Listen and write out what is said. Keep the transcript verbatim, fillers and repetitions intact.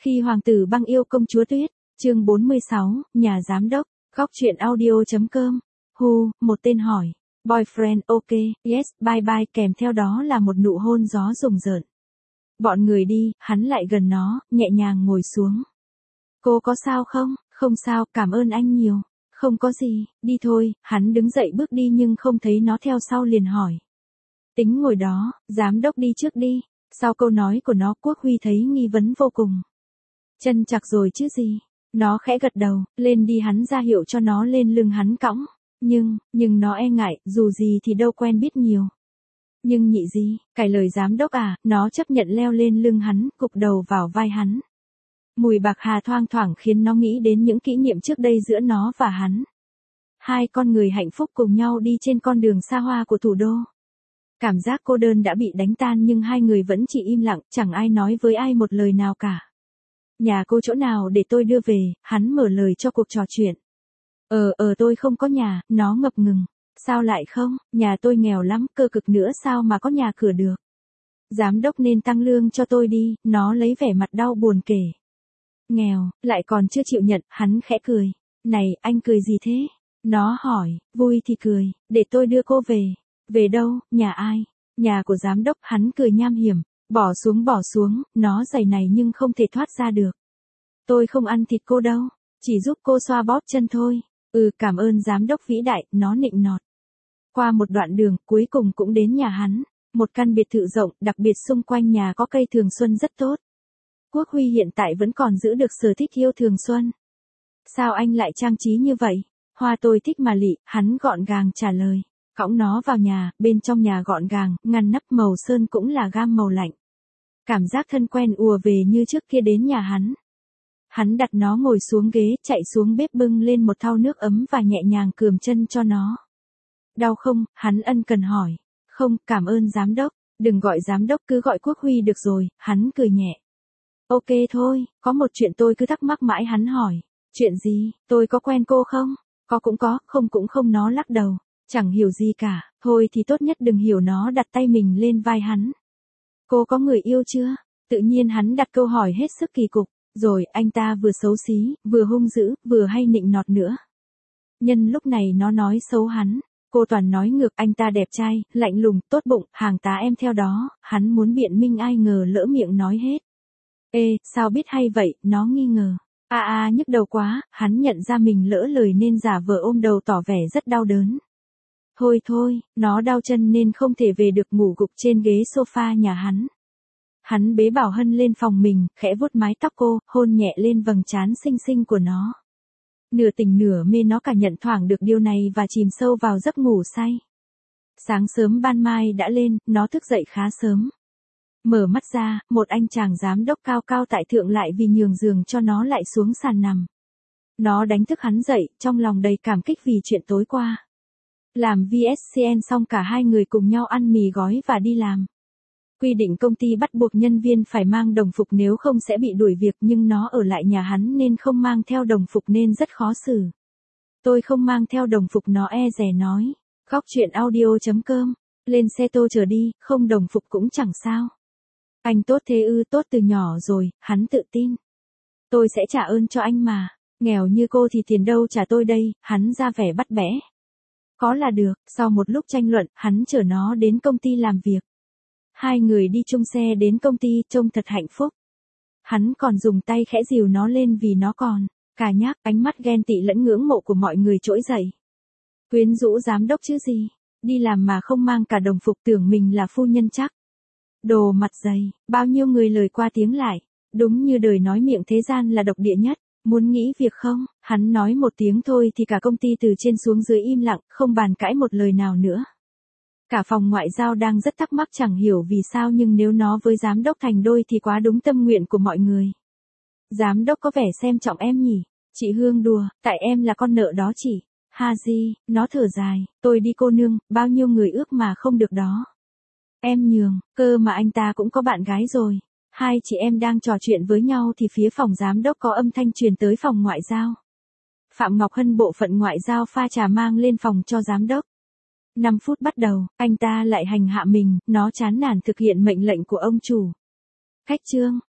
Khi hoàng tử băng yêu công chúa tuyết, chương bốn mươi sáu, nhà giám đốc, góc truyện audio.com. Who, một tên hỏi. Boyfriend, ok, yes, bye bye, kèm theo đó là một nụ hôn gió rùng rợn. Bọn người đi, hắn lại gần nó, nhẹ nhàng ngồi xuống. Cô có sao không? Không sao, cảm ơn anh nhiều. Không có gì, đi thôi, hắn đứng dậy bước đi nhưng không thấy nó theo sau liền hỏi. Tính ngồi đó, giám đốc đi trước đi. Sau câu nói của nó Quốc Huy thấy nghi vấn vô cùng. Chân chạc rồi chứ gì. Nó khẽ gật đầu, lên đi hắn ra hiệu cho nó lên lưng hắn cõng. Nhưng, nhưng nó e ngại, dù gì thì đâu quen biết nhiều. Nhưng nhị gì, cải lời giám đốc à, nó chấp nhận leo lên lưng hắn, cụp đầu vào vai hắn. Mùi bạc hà thoang thoảng khiến nó nghĩ đến những kỷ niệm trước đây giữa nó và hắn. Hai con người hạnh phúc cùng nhau đi trên con đường xa hoa của thủ đô. Cảm giác cô đơn đã bị đánh tan nhưng hai người vẫn chỉ im lặng, chẳng ai nói với ai một lời nào cả. Nhà cô chỗ nào để tôi đưa về, hắn mở lời cho cuộc trò chuyện. Ờ ờ tôi không có nhà, nó ngập ngừng. Sao lại không, nhà tôi nghèo lắm, cơ cực nữa sao mà có nhà cửa được. Giám đốc nên tăng lương cho tôi đi, nó lấy vẻ mặt đau buồn kể. Nghèo, lại còn chưa chịu nhận, hắn khẽ cười. Này, anh cười gì thế? Nó hỏi, vui thì cười, để tôi đưa cô về. Về đâu, nhà ai? Nhà của giám đốc, hắn cười nham hiểm. Bỏ xuống bỏ xuống, nó giày này nhưng không thể thoát ra được. Tôi không ăn thịt cô đâu, chỉ giúp cô xoa bóp chân thôi. Ừ, cảm ơn giám đốc vĩ đại, nó nịnh nọt. Qua một đoạn đường, cuối cùng cũng đến nhà hắn. Một căn biệt thự rộng, đặc biệt xung quanh nhà có cây thường xuân rất tốt. Quốc Huy hiện tại vẫn còn giữ được sở thích yêu thường xuân. Sao anh lại trang trí như vậy? Hoa tôi thích mà lị, hắn gọn gàng trả lời. Cõng nó vào nhà, bên trong nhà gọn gàng, ngăn nắp màu sơn cũng là gam màu lạnh. Cảm giác thân quen ùa về như trước kia đến nhà hắn. Hắn đặt nó ngồi xuống ghế, chạy xuống bếp bưng lên một thau nước ấm và nhẹ nhàng cườm chân cho nó. Đau không? Hắn ân cần hỏi. Không, cảm ơn giám đốc. Đừng gọi giám đốc, cứ gọi Quốc Huy được rồi, hắn cười nhẹ. Ok thôi, có một chuyện tôi cứ thắc mắc mãi, hắn hỏi. Chuyện gì, tôi có quen cô không? Có cũng có, không cũng không, nó lắc đầu. Chẳng hiểu gì cả, thôi thì tốt nhất đừng hiểu. Nó đặt tay mình lên vai hắn. Cô có người yêu chưa? Tự nhiên hắn đặt câu hỏi hết sức kỳ cục. Rồi, anh ta vừa xấu xí, vừa hung dữ, vừa hay nịnh nọt nữa. Nhân lúc này nó nói xấu hắn. Cô toàn nói ngược, anh ta đẹp trai, lạnh lùng, tốt bụng, hàng tá em theo đó. Hắn muốn biện minh ai ngờ lỡ miệng nói hết. Ê, sao biết hay vậy, nó nghi ngờ. À à nhức đầu quá, hắn nhận ra mình lỡ lời nên giả vờ ôm đầu tỏ vẻ rất đau đớn. Thôi thôi, nó đau chân nên không thể về được, ngủ gục trên ghế sofa nhà hắn. Hắn bế Bảo Hân lên phòng mình, khẽ vuốt mái tóc cô, hôn nhẹ lên vầng trán xinh xinh của nó. Nửa tỉnh nửa mê nó cảm nhận thoảng được điều này và chìm sâu vào giấc ngủ say. Sáng sớm ban mai đã lên, nó thức dậy khá sớm. Mở mắt ra, một anh chàng giám đốc cao cao tại thượng lại vì nhường giường cho nó lại xuống sàn nằm. Nó đánh thức hắn dậy, trong lòng đầy cảm kích vì chuyện tối qua. Làm vê ét xê en xong cả hai người cùng nhau ăn mì gói và đi làm. Quy định công ty bắt buộc nhân viên phải mang đồng phục nếu không sẽ bị đuổi việc, nhưng nó ở lại nhà hắn nên không mang theo đồng phục nên rất khó xử. Tôi không mang theo đồng phục, nó e dè nói. Góc truyện audio.com. Lên xe tô chờ đi, không đồng phục cũng chẳng sao. Anh tốt thế ư? Tốt từ nhỏ rồi, hắn tự tin. Tôi sẽ trả ơn cho anh mà. Nghèo như cô thì tiền đâu trả tôi đây, hắn ra vẻ bắt bẽ. Có là được. Sau một lúc tranh luận, hắn chở nó đến công ty làm việc. Hai người đi chung xe đến công ty, trông thật hạnh phúc. Hắn còn dùng tay khẽ dìu nó lên vì nó còn cà nhác, ánh mắt ghen tị lẫn ngưỡng mộ của mọi người trỗi dậy. Quyến rũ giám đốc chứ gì, đi làm mà không mang cả đồng phục, tưởng mình là phu nhân chắc. Đồ mặt dày, bao nhiêu người lời qua tiếng lại, đúng như đời nói miệng thế gian là độc địa nhất. Muốn nghỉ việc không? Hắn nói một tiếng thôi thì cả công ty từ trên xuống dưới im lặng, không bàn cãi một lời nào nữa. Cả phòng ngoại giao đang rất thắc mắc chẳng hiểu vì sao, nhưng nếu nó với giám đốc thành đôi thì quá đúng tâm nguyện của mọi người. Giám đốc có vẻ xem trọng em nhỉ? Chị Hương đùa, tại em là con nợ đó chị. Ha di, nó thở dài, tôi đi cô nương, bao nhiêu người ước mà không được đó. Em nhường, cơ mà anh ta cũng có bạn gái rồi. Hai chị em đang trò chuyện với nhau thì phía phòng giám đốc có âm thanh truyền tới phòng ngoại giao. Phạm Ngọc Hân bộ phận ngoại giao pha trà mang lên phòng cho giám đốc. năm phút bắt đầu, anh ta lại hành hạ mình, nó chán nản thực hiện mệnh lệnh của ông chủ. Khách trương,